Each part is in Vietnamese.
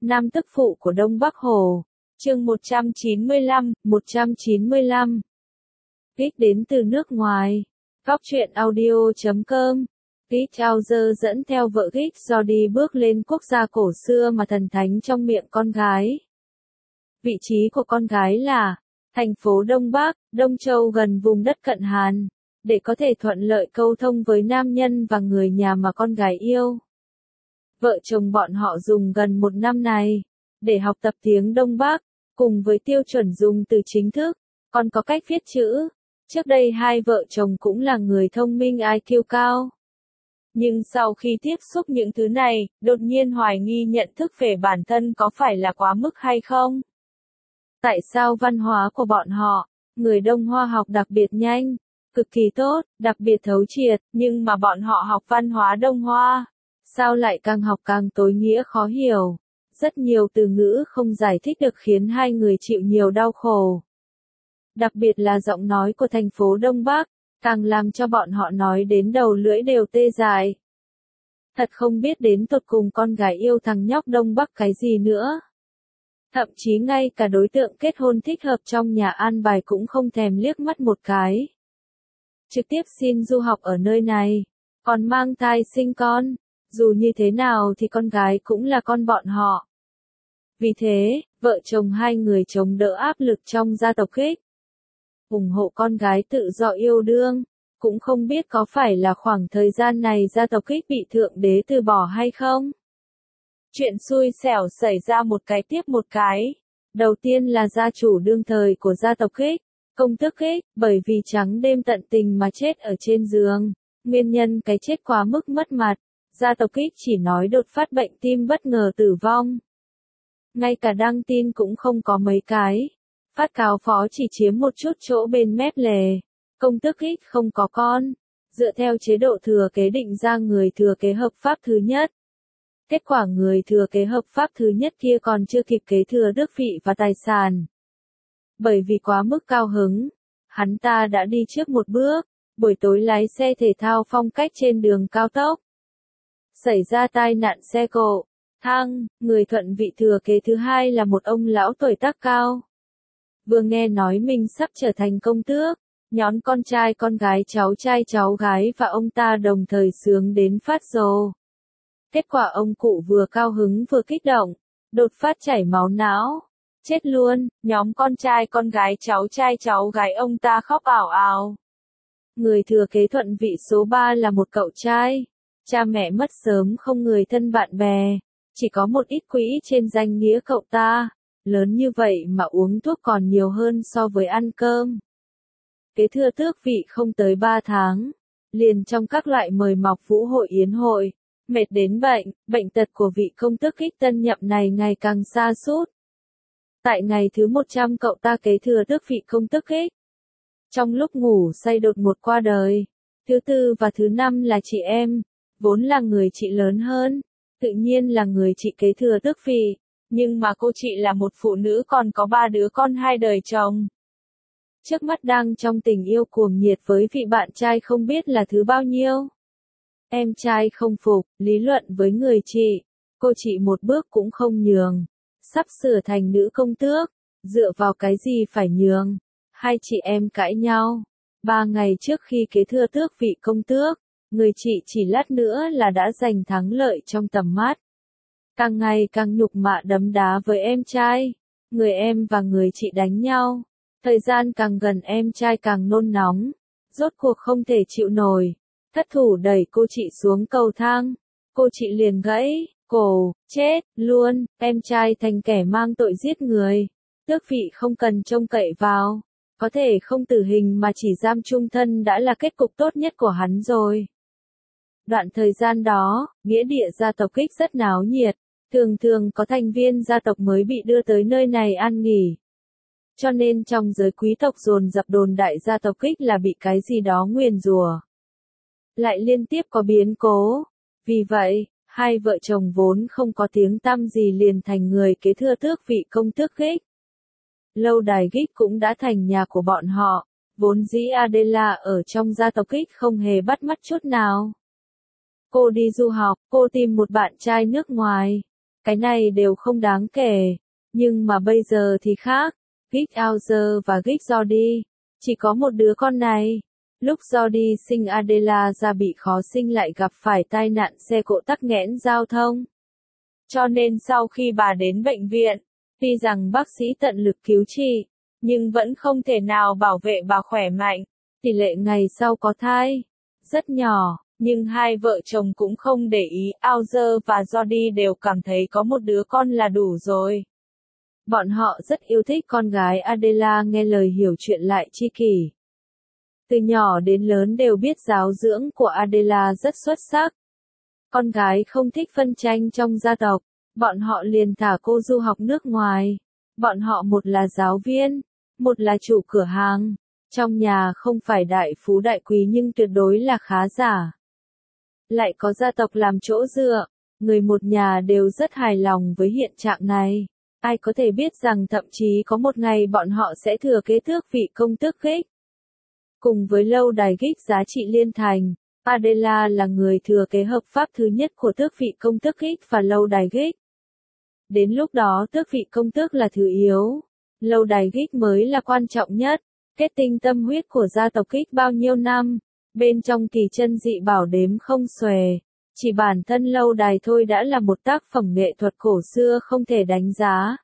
Nam tức phụ của Đông Bắc Hồ. Chương 195. Viết đến từ nước ngoài. Góc truyện audio.com. Kit Chaucer dẫn theo vợ Kit Jody bước lên quốc gia cổ xưa mà thần thánh trong miệng con gái. Vị trí của con gái là thành phố Đông Bắc, Đông Châu gần vùng đất cận Hàn, để có thể thuận lợi câu thông với nam nhân và người nhà mà con gái yêu. Vợ chồng bọn họ dùng gần một năm này để học tập tiếng Đông Bắc, cùng với tiêu chuẩn dùng từ chính thức, còn có cách viết chữ. Trước đây hai vợ chồng cũng là người thông minh IQ cao. Nhưng sau khi tiếp xúc những thứ này, đột nhiên hoài nghi nhận thức về bản thân có phải là quá mức hay không? Tại sao văn hóa của bọn họ, người Đông Hoa học đặc biệt nhanh, cực kỳ tốt, đặc biệt thấu triệt, nhưng mà bọn họ học văn hóa Đông Hoa, sao lại càng học càng tối nghĩa khó hiểu? Rất nhiều từ ngữ không giải thích được khiến hai người chịu nhiều đau khổ. Đặc biệt là giọng nói của thành phố Đông Bắc, càng làm cho bọn họ nói đến đầu lưỡi đều tê dại. Thật không biết đến tột cùng con gái yêu thằng nhóc Đông Bắc cái gì nữa. Thậm chí ngay cả đối tượng kết hôn thích hợp trong nhà an bài cũng không thèm liếc mắt một cái. Trực tiếp xin du học ở nơi này, còn mang thai sinh con, dù như thế nào thì con gái cũng là con bọn họ. Vì thế, vợ chồng hai người chống đỡ áp lực trong gia tộc Kit, ủng hộ con gái tự do yêu đương, cũng không biết có phải là khoảng thời gian này gia tộc Kit bị thượng đế từ bỏ hay không. Chuyện xui xẻo xảy ra một cái tiếp một cái. Đầu tiên là gia chủ đương thời của gia tộc Kit, công tước Kit, bởi vì trắng đêm tận tình mà chết ở trên giường. Nguyên nhân cái chết quá mức mất mặt, gia tộc Kit chỉ nói đột phát bệnh tim bất ngờ tử vong. Ngay cả đăng tin cũng không có mấy cái. Phát cáo phó chỉ chiếm một chút chỗ bên mép lề. Công tước Kit không có con. Dựa theo chế độ thừa kế định ra người thừa kế hợp pháp thứ nhất. Kết quả người thừa kế hợp pháp thứ nhất kia còn chưa kịp kế thừa tước vị và tài sản. Bởi vì quá mức cao hứng, hắn ta đã đi trước một bước, buổi tối lái xe thể thao phong cách trên đường cao tốc. Xảy ra tai nạn xe cộ, người thuận vị thừa kế thứ hai là một ông lão tuổi tác cao. Vừa nghe nói mình sắp trở thành công tước, nhón con trai con gái cháu gái và ông ta đồng thời sướng đến phát rồ. Kết quả ông cụ vừa cao hứng vừa kích động, đột phát chảy máu não. Chết luôn, nhóm con trai con gái cháu gái ông ta khóc ảo ào. Người thừa kế thuận vị số 3 là một cậu trai. Cha mẹ mất sớm không người thân bạn bè, chỉ có một ít quỹ trên danh nghĩa cậu ta. Lớn như vậy mà uống thuốc còn nhiều hơn so với ăn cơm. Kế thừa tước vị không tới 3 tháng, liền trong các loại mời mọc vũ hội yến hội. Mệt đến bệnh tật của vị công tước Kit tân nhậm này ngày càng sa sút. Tại ngày thứ 100 cậu ta kế thừa tước vị công tước Kit. Trong lúc ngủ say đột ngột qua đời. Thứ tư và thứ năm là chị em, vốn là người chị lớn hơn, tự nhiên là người chị kế thừa tước vị, nhưng mà cô chị là một phụ nữ còn có 3 đứa con 2 đời chồng. Trước mắt đang trong tình yêu cuồng nhiệt với vị bạn trai không biết là thứ bao nhiêu. Em trai không phục, lý luận với người chị, cô chị một bước cũng không nhường, sắp sửa thành nữ công tước, dựa vào cái gì phải nhường. Hai chị em cãi nhau. 3 ngày trước khi kế thừa tước vị công tước, người chị chỉ lát nữa là đã giành thắng lợi trong tầm mắt. Càng ngày càng nhục mạ đấm đá với em trai, người em và người chị đánh nhau. Thời gian càng gần em trai càng nôn nóng, rốt cuộc không thể chịu nổi. Thất thủ đẩy cô chị xuống cầu thang, cô chị liền gãy cổ, chết luôn, em trai thành kẻ mang tội giết người. Tước vị không cần trông cậy vào, có thể không tử hình mà chỉ giam chung thân đã là kết cục tốt nhất của hắn rồi. Đoạn thời gian đó, nghĩa địa gia tộc Kit rất náo nhiệt, thường có thành viên gia tộc mới bị đưa tới nơi này an nghỉ. Cho nên trong giới quý tộc dồn dập đồn đại gia tộc Kit là bị cái gì đó nguyền rủa. Lại liên tiếp có biến cố. Vì vậy, hai vợ chồng vốn không có tiếng tăm gì liền thành người kế thừa tước vị công tước Kit. Lâu đài Kit cũng đã thành nhà của bọn họ, vốn dĩ Adela ở trong gia tộc Kit không hề bắt mắt chút nào. Cô đi du học, cô tìm một bạn trai nước ngoài. cái này đều không đáng kể. Nhưng mà bây giờ thì khác, Geek Alger và Geek Jordi, chỉ có một đứa con này. Lúc Jordi sinh Adela ra bị khó sinh lại gặp phải tai nạn xe cộ tắc nghẽn giao thông. Cho nên sau khi bà đến bệnh viện, tuy rằng bác sĩ tận lực cứu trị, nhưng vẫn không thể nào bảo vệ bà khỏe mạnh. Tỷ lệ ngày sau có thai rất nhỏ, nhưng hai vợ chồng cũng không để ý. Alger và Jordi đều cảm thấy có một đứa con là đủ rồi. Bọn họ rất yêu thích con gái Adela, nghe lời hiểu chuyện lại chi kỷ. Từ nhỏ đến lớn đều biết giáo dưỡng của Adela rất xuất sắc. Con gái không thích phân tranh trong gia tộc, bọn họ liền thả cô du học nước ngoài. Bọn họ một là giáo viên, một là chủ cửa hàng. Trong nhà không phải đại phú đại quý nhưng tuyệt đối là khá giả. Lại có gia tộc làm chỗ dựa, người một nhà đều rất hài lòng với hiện trạng này. Ai có thể biết rằng thậm chí có một ngày bọn họ sẽ thừa kế tước vị công tước Geek. Cùng với lâu đài Geek giá trị liên thành, Adela là người thừa kế hợp pháp thứ nhất của tước vị công tước Geek và lâu đài Geek. Đến lúc đó tước vị công tước là thứ yếu, lâu đài Geek mới là quan trọng nhất. Kết tinh tâm huyết của gia tộc Geek bao nhiêu năm, bên trong kỳ chân dị bảo đếm không xuể. Chỉ bản thân lâu đài thôi đã là một tác phẩm nghệ thuật cổ xưa không thể đánh giá.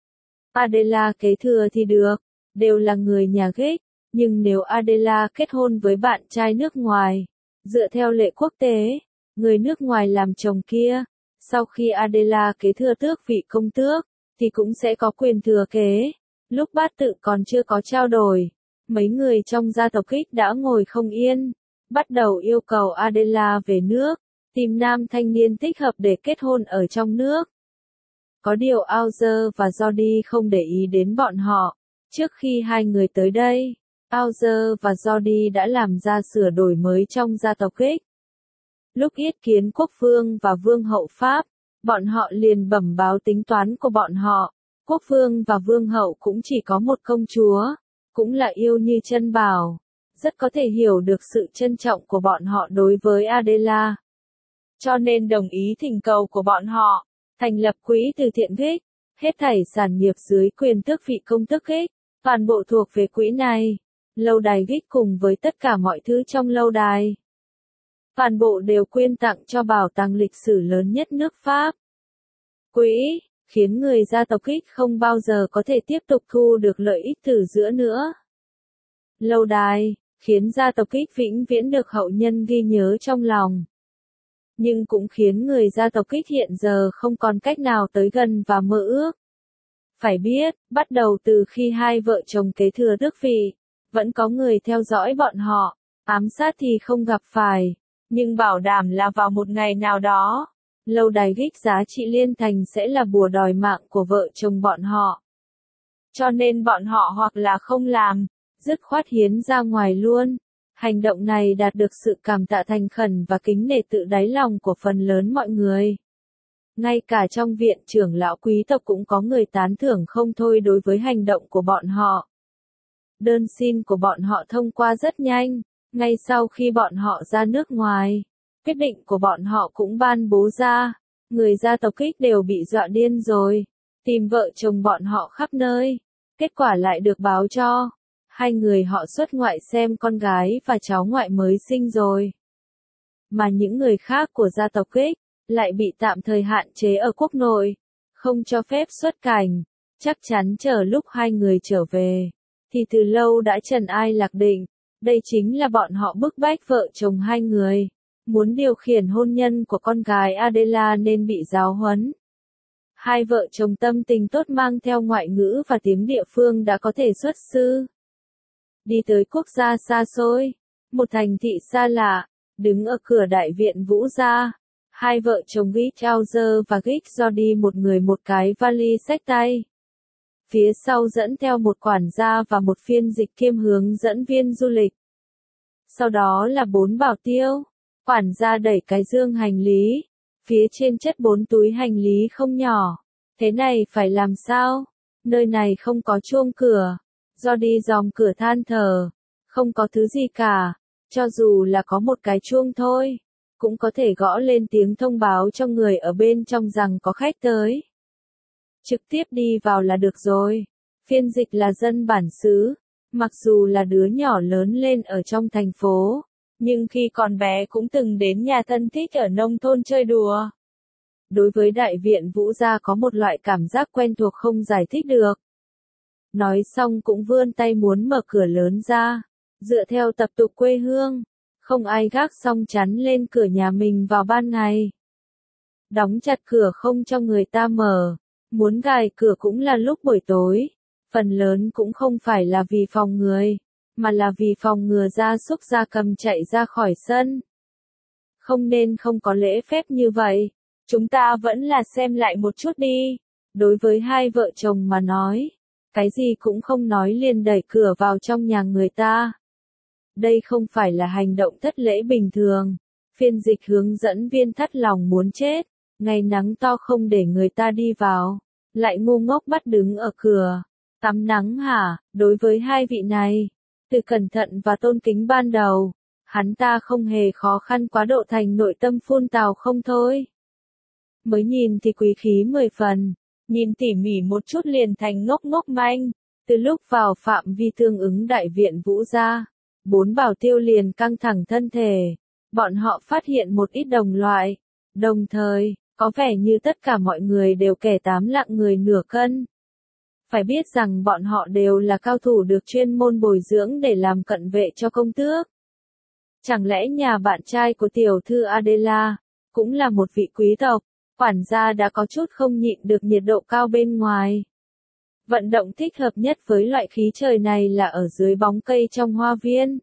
Adela kế thừa thì được, đều là người nhà Geek, nhưng nếu Adela kết hôn với bạn trai nước ngoài, dựa theo lệ quốc tế, người nước ngoài làm chồng kia, sau khi Adela kế thừa tước vị công tước, thì cũng sẽ có quyền thừa kế. Lúc bát tự còn chưa có trao đổi, mấy người trong gia tộc Geek đã ngồi không yên, bắt đầu yêu cầu Adela về nước, tìm nam thanh niên thích hợp để kết hôn ở trong nước. Có điều Alger và Jordi không để ý đến bọn họ. Trước khi hai người tới đây, Alger và Jordi đã làm ra sửa đổi mới trong gia tộc Geek. Lúc yết kiến quốc vương và vương hậu Pháp, bọn họ liền bẩm báo tính toán của bọn họ. Quốc vương và vương hậu cũng chỉ có một công chúa, cũng là yêu như chân bảo. Rất có thể hiểu được sự trân trọng của bọn họ đối với Adela. Cho nên đồng ý thỉnh cầu của bọn họ, thành lập quỹ từ thiện Geek, hết thảy sản nghiệp dưới quyền tước vị công tước Geek, toàn bộ thuộc về quỹ này. Lâu đài Geek cùng với tất cả mọi thứ trong lâu đài, toàn bộ đều quyên tặng cho bảo tàng lịch sử lớn nhất nước Pháp. Quỹ khiến người gia tộc Geek không bao giờ có thể tiếp tục thu được lợi ích từ giữa nữa. Lâu đài khiến gia tộc Geek vĩnh viễn được hậu nhân ghi nhớ trong lòng. Nhưng cũng khiến người gia tộc Geek hiện giờ không còn cách nào tới gần và mơ ước. Phải biết, bắt đầu từ khi hai vợ chồng kế thừa tước vị, vẫn có người theo dõi bọn họ, ám sát thì không gặp phải, nhưng bảo đảm là vào một ngày nào đó, lâu đài Geek giá trị liên thành sẽ là bùa đòi mạng của vợ chồng bọn họ. Cho nên bọn họ hoặc là không làm, dứt khoát hiến ra ngoài luôn. Hành động này đạt được sự cảm tạ thành khẩn và kính nể tự đáy lòng của phần lớn mọi người. Ngay cả trong viện trưởng lão quý tộc cũng có người tán thưởng không thôi đối với hành động của bọn họ. Đơn xin của bọn họ thông qua rất nhanh, ngay sau khi bọn họ ra nước ngoài. Quyết định của bọn họ cũng ban bố ra, người gia tộc Geek đều bị dọa điên rồi, tìm vợ chồng bọn họ khắp nơi. Kết quả lại được báo cho. Hai người họ xuất ngoại xem con gái và cháu ngoại mới sinh rồi. Mà những người khác của gia tộc Geek lại bị tạm thời hạn chế ở quốc nội, không cho phép xuất cảnh. Chắc chắn chờ lúc hai người trở về, thì từ lâu đã trần ai lạc định. Đây chính là bọn họ bức bách vợ chồng hai người, muốn điều khiển hôn nhân của con gái Adela nên bị giáo huấn. Hai vợ chồng tâm tình tốt mang theo ngoại ngữ và tiếng địa phương đã có thể xuất sư. Đi tới quốc gia xa xôi, một thành thị xa lạ, đứng ở cửa đại viện Vũ gia. Hai vợ chồng Geek Alger và Geek Jordi một người một cái vali xách tay. Phía sau dẫn theo một quản gia và một phiên dịch kiêm hướng dẫn viên du lịch. Sau đó là 4 bảo tiêu. Quản gia đẩy cái dương hành lý. Phía trên chất 4 túi hành lý không nhỏ. Thế này phải làm sao? Nơi này không có chuông cửa. Jordi dòm cửa than thở. Không có thứ gì cả. Cho dù là có một cái chuông thôi, cũng có thể gõ lên tiếng thông báo cho người ở bên trong rằng có khách tới. Trực tiếp đi vào là được rồi. Phiên dịch là dân bản xứ, mặc dù là đứa nhỏ lớn lên ở trong thành phố, nhưng khi còn bé cũng từng đến nhà thân thích ở nông thôn chơi đùa. Đối với đại viện Vũ gia có một loại cảm giác quen thuộc không giải thích được. Nói xong cũng vươn tay muốn mở cửa lớn ra, dựa theo tập tục quê hương, không ai gác xong chắn lên cửa nhà mình vào ban ngày. Đóng chặt cửa không cho người ta mở, muốn gài cửa cũng là lúc buổi tối, phần lớn cũng không phải là vì phòng người, mà là vì phòng ngừa gia súc gia cầm chạy ra khỏi sân. Không nên không có lễ phép như vậy, chúng ta vẫn là xem lại một chút đi. Đối với hai vợ chồng mà nói, cái gì cũng không nói liền đẩy cửa vào trong nhà người ta. Đây không phải là hành động thất lễ bình thường. Phiên dịch hướng dẫn viên thắt lòng muốn chết, ngày nắng to không để người ta đi vào, lại ngu ngốc bắt đứng ở cửa. Tắm nắng hả? Đối với hai vị này, từ cẩn thận và tôn kính ban đầu, hắn ta không hề khó khăn quá độ thành nội tâm phun tào không thôi. Mới nhìn thì quý khí 10 phần, nhìn tỉ mỉ một chút liền thành ngốc ngốc manh. Từ lúc vào phạm vi tương ứng đại viện Vũ gia, 4 bảo tiêu liền căng thẳng thân thể. Bọn họ phát hiện một ít đồng loại, đồng thời, có vẻ như tất cả mọi người đều kẻ 8 lạng người nửa cân. Phải biết rằng bọn họ đều là cao thủ được chuyên môn bồi dưỡng để làm cận vệ cho công tước. Chẳng lẽ nhà bạn trai của tiểu thư Adela, cũng là một vị quý tộc, quản gia đã có chút không nhịn được nhiệt độ cao bên ngoài. Vận động thích hợp nhất với loại khí trời này là ở dưới bóng cây trong hoa viên.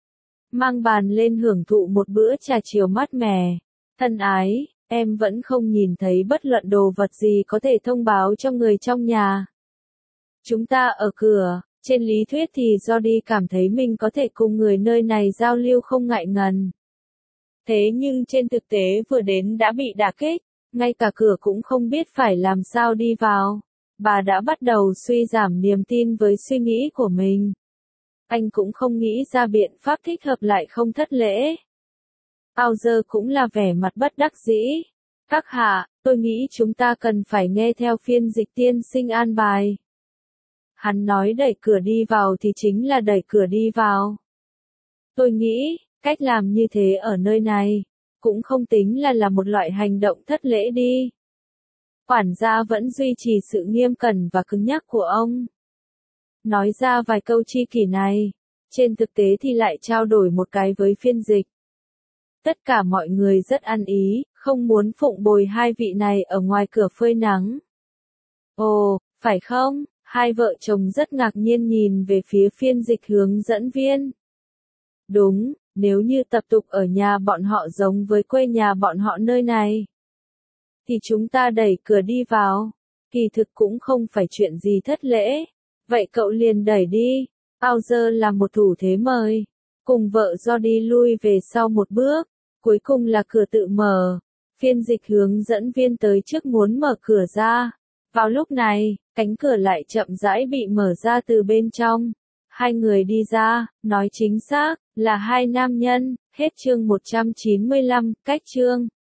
Mang bàn lên hưởng thụ một bữa trà chiều mát mẻ. Thân ái, em vẫn không nhìn thấy bất luận đồ vật gì có thể thông báo cho người trong nhà. Chúng ta ở cửa, trên lý thuyết thì Jody cảm thấy mình có thể cùng người nơi này giao lưu không ngại ngần. Thế nhưng trên thực tế vừa đến đã bị đả kích, ngay cả cửa cũng không biết phải làm sao đi vào. Bà đã bắt đầu suy giảm niềm tin với suy nghĩ của mình. Anh cũng không nghĩ ra biện pháp thích hợp lại không thất lễ. Bowser cũng là vẻ mặt bất đắc dĩ. Các hạ, tôi nghĩ chúng ta cần phải nghe theo phiên dịch tiên sinh an bài. Hắn nói đẩy cửa đi vào thì chính là đẩy cửa đi vào. Tôi nghĩ, cách làm như thế ở nơi này, cũng không tính là một loại hành động thất lễ đi. Quản gia vẫn duy trì sự nghiêm cẩn và cứng nhắc của ông. Nói ra vài câu chi kỷ này, trên thực tế thì lại trao đổi một cái với phiên dịch. Tất cả mọi người rất ăn ý, không muốn phụng bồi hai vị này ở ngoài cửa phơi nắng. Ồ, phải không? Hai vợ chồng rất ngạc nhiên nhìn về phía phiên dịch hướng dẫn viên. Đúng, nếu như tập tục ở nhà bọn họ giống với quê nhà bọn họ nơi này, thì chúng ta đẩy cửa đi vào. Kỳ thực cũng không phải chuyện gì thất lễ. Vậy cậu liền đẩy đi. Bowser làm một thủ thế mời. Cùng vợ Jody lui về sau một bước. Cuối cùng là cửa tự mở. Phiên dịch hướng dẫn viên tới trước muốn mở cửa ra. Vào lúc này, cánh cửa lại chậm rãi bị mở ra từ bên trong. Hai người đi ra, nói chính xác, là hai nam nhân. Hết chương 195, cách chương.